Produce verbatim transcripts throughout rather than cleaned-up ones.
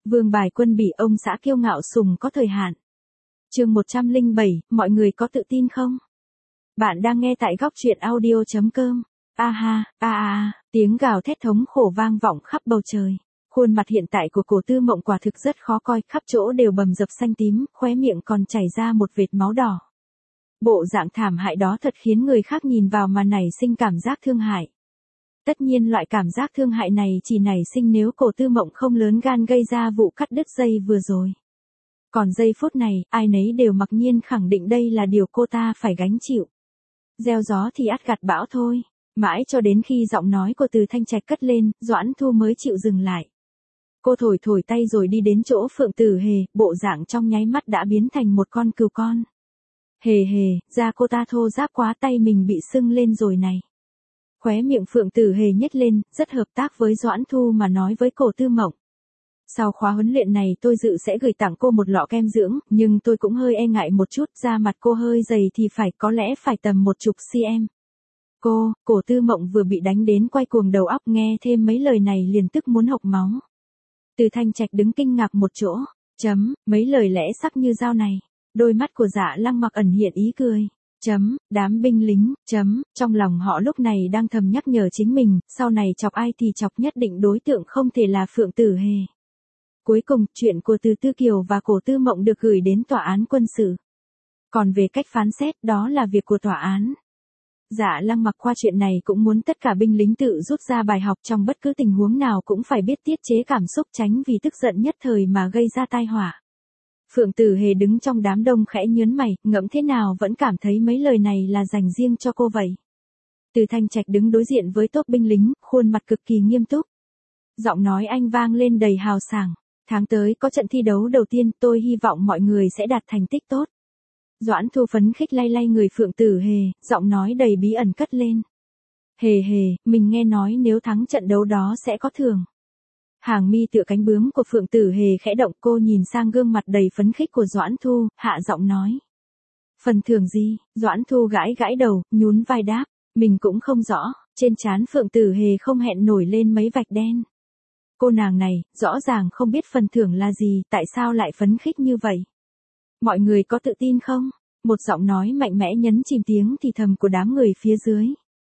Vương bài quân bị ông xã kiêu ngạo sùng có thời hạn. Chương một trăm lẻ bảy, mọi người có tự tin không? Bạn đang nghe tại góc truyện audio chấm com. A ha, a a, tiếng gào thét thống khổ vang vọng khắp bầu trời. Khuôn mặt hiện tại của Cổ Tư Mộng quả thực rất khó coi, khắp chỗ đều bầm dập xanh tím, khóe miệng còn chảy ra một vệt máu đỏ. Bộ dạng thảm hại đó thật khiến người khác nhìn vào mà nảy sinh cảm giác thương hại. Tất nhiên loại cảm giác thương hại này chỉ nảy sinh nếu Cổ Tư Mộng không lớn gan gây ra vụ cắt đứt dây vừa rồi. Còn giây phút này, ai nấy đều mặc nhiên khẳng định đây là điều cô ta phải gánh chịu. Gieo gió thì ắt gặt bão thôi. Mãi cho đến khi giọng nói của Từ Thanh Trạch cất lên, Doãn Thu mới chịu dừng lại. Cô thổi thổi tay rồi đi đến chỗ Phượng Tử Hề, bộ dạng trong nháy mắt đã biến thành một con cừu con. Hề hề, da cô ta thô ráp quá, tay mình bị sưng lên rồi này. Khóe miệng Phượng Tử Hề nhếch lên, rất hợp tác với Doãn Thu mà nói với Cổ Tư Mộng. Sau khóa huấn luyện này tôi dự sẽ gửi tặng cô một lọ kem dưỡng, nhưng tôi cũng hơi e ngại một chút, da mặt cô hơi dày thì phải có lẽ phải tầm một chục cm. Cô, Cổ Tư Mộng vừa bị đánh đến quay cuồng đầu óc, nghe thêm mấy lời này liền tức muốn hộc máu. Từ Thanh Trạch đứng kinh ngạc một chỗ, chấm, mấy lời lẽ sắc như dao này. Đôi mắt của Dạ Lăng Mặc ẩn hiện ý cười, chấm, đám binh lính, chấm, trong lòng họ lúc này đang thầm nhắc nhở chính mình, sau này chọc ai thì chọc, nhất định đối tượng không thể là Phượng Tử Hề. Cuối cùng, chuyện của Từ Tư Kiều và Cổ Tư Mộng được gửi đến tòa án quân sự. Còn về cách phán xét, đó là việc của tòa án. Dạ Lăng Mặc qua chuyện này cũng muốn tất cả binh lính tự rút ra bài học, trong bất cứ tình huống nào cũng phải biết tiết chế cảm xúc, tránh vì tức giận nhất thời mà gây ra tai họa. Phượng Tử Hề đứng trong đám đông khẽ nhớn mày, ngẫm thế nào vẫn cảm thấy mấy lời này là dành riêng cho cô vậy. Từ Thanh Trạch đứng đối diện với tốp binh lính, khuôn mặt cực kỳ nghiêm túc. Giọng nói anh vang lên đầy hào sảng. Tháng tới có trận thi đấu đầu tiên, tôi hy vọng mọi người sẽ đạt thành tích tốt. Doãn Thu phấn khích lay lay người Phượng Tử Hề, giọng nói đầy bí ẩn cất lên. Hề hề, mình nghe nói nếu thắng trận đấu đó sẽ có thưởng. Hàng mi tựa cánh bướm của Phượng Tử Hề khẽ động, cô nhìn sang gương mặt đầy phấn khích của Doãn Thu, hạ giọng nói. Phần thưởng gì? Doãn Thu gãi gãi đầu, nhún vai đáp, mình cũng không rõ. Trên trán Phượng Tử Hề không hẹn nổi lên mấy vạch đen. Cô nàng này, rõ ràng không biết phần thưởng là gì, tại sao lại phấn khích như vậy? Mọi người có tự tin không? Một giọng nói mạnh mẽ nhấn chìm tiếng thì thầm của đám người phía dưới.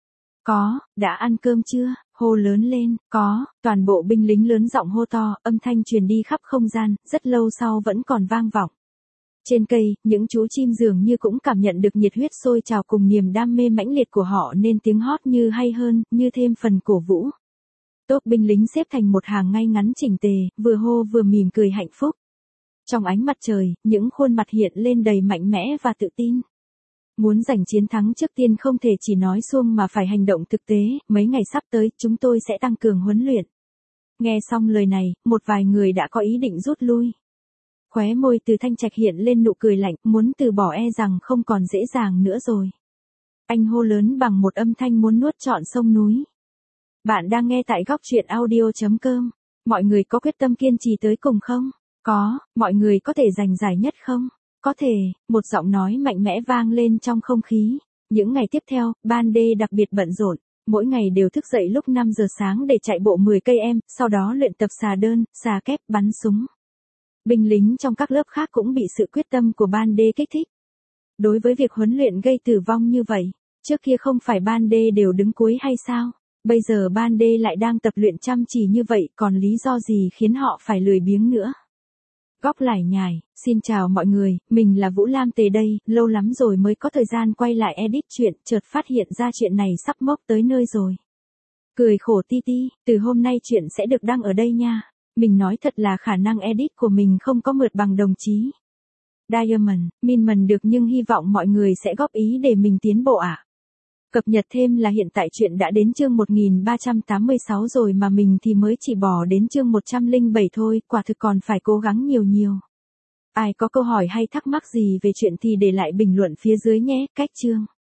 Có, đã ăn cơm chưa? Hô lớn lên, có, toàn bộ binh lính lớn giọng hô to, âm thanh truyền đi khắp không gian, rất lâu sau vẫn còn vang vọng. Trên cây, những chú chim dường như cũng cảm nhận được nhiệt huyết sôi trào cùng niềm đam mê mãnh liệt của họ nên tiếng hót như hay hơn, như thêm phần cổ vũ. Tốp binh lính xếp thành một hàng ngay ngắn chỉnh tề, vừa hô vừa mỉm cười hạnh phúc. Trong ánh mặt trời, những khuôn mặt hiện lên đầy mạnh mẽ và tự tin. Muốn giành chiến thắng trước tiên không thể chỉ nói suông mà phải hành động thực tế, mấy ngày sắp tới chúng tôi sẽ tăng cường huấn luyện. Nghe xong lời này, một vài người đã có ý định rút lui. Khóe môi Từ Thanh Trạch hiện lên nụ cười lạnh, muốn từ bỏ e rằng không còn dễ dàng nữa rồi. Anh hô lớn bằng một âm thanh muốn nuốt trọn sông núi. Bạn đang nghe tại góc truyện audio chấm com. Mọi người có quyết tâm kiên trì tới cùng không? Có. Mọi người có thể giành giải nhất không? Có thể. Một giọng nói mạnh mẽ vang lên trong không khí. Những ngày tiếp theo, ban đê đặc biệt bận rộn. Mỗi ngày đều thức dậy lúc năm giờ sáng để chạy bộ mười cây em, sau đó luyện tập xà đơn, xà kép, bắn súng. Binh lính trong các lớp khác cũng bị sự quyết tâm của ban đê kích thích. Đối với việc huấn luyện gây tử vong như vậy, trước kia không phải ban đê đều đứng cuối hay sao? Bây giờ ban đê lại đang tập luyện chăm chỉ như vậy, còn lý do gì khiến họ phải lười biếng nữa? Góc lải nhải, xin chào mọi người, mình là Vũ Lam Tề đây, lâu lắm rồi mới có thời gian quay lại edit chuyện, chợt phát hiện ra chuyện này sắp mốc tới nơi rồi. Cười khổ ti ti, từ hôm nay chuyện sẽ được đăng ở đây nha. Mình nói thật là khả năng edit của mình không có mượt bằng đồng chí Diamond, Minman được, nhưng hy vọng mọi người sẽ góp ý để mình tiến bộ ạ. À. Cập nhật thêm là hiện tại chuyện đã đến chương một nghìn ba trăm tám mươi sáu rồi mà mình thì mới chỉ bỏ đến chương một trăm lẻ bảy thôi, quả thực còn phải cố gắng nhiều nhiều. Ai có câu hỏi hay thắc mắc gì về chuyện thì để lại bình luận phía dưới nhé, cách chương.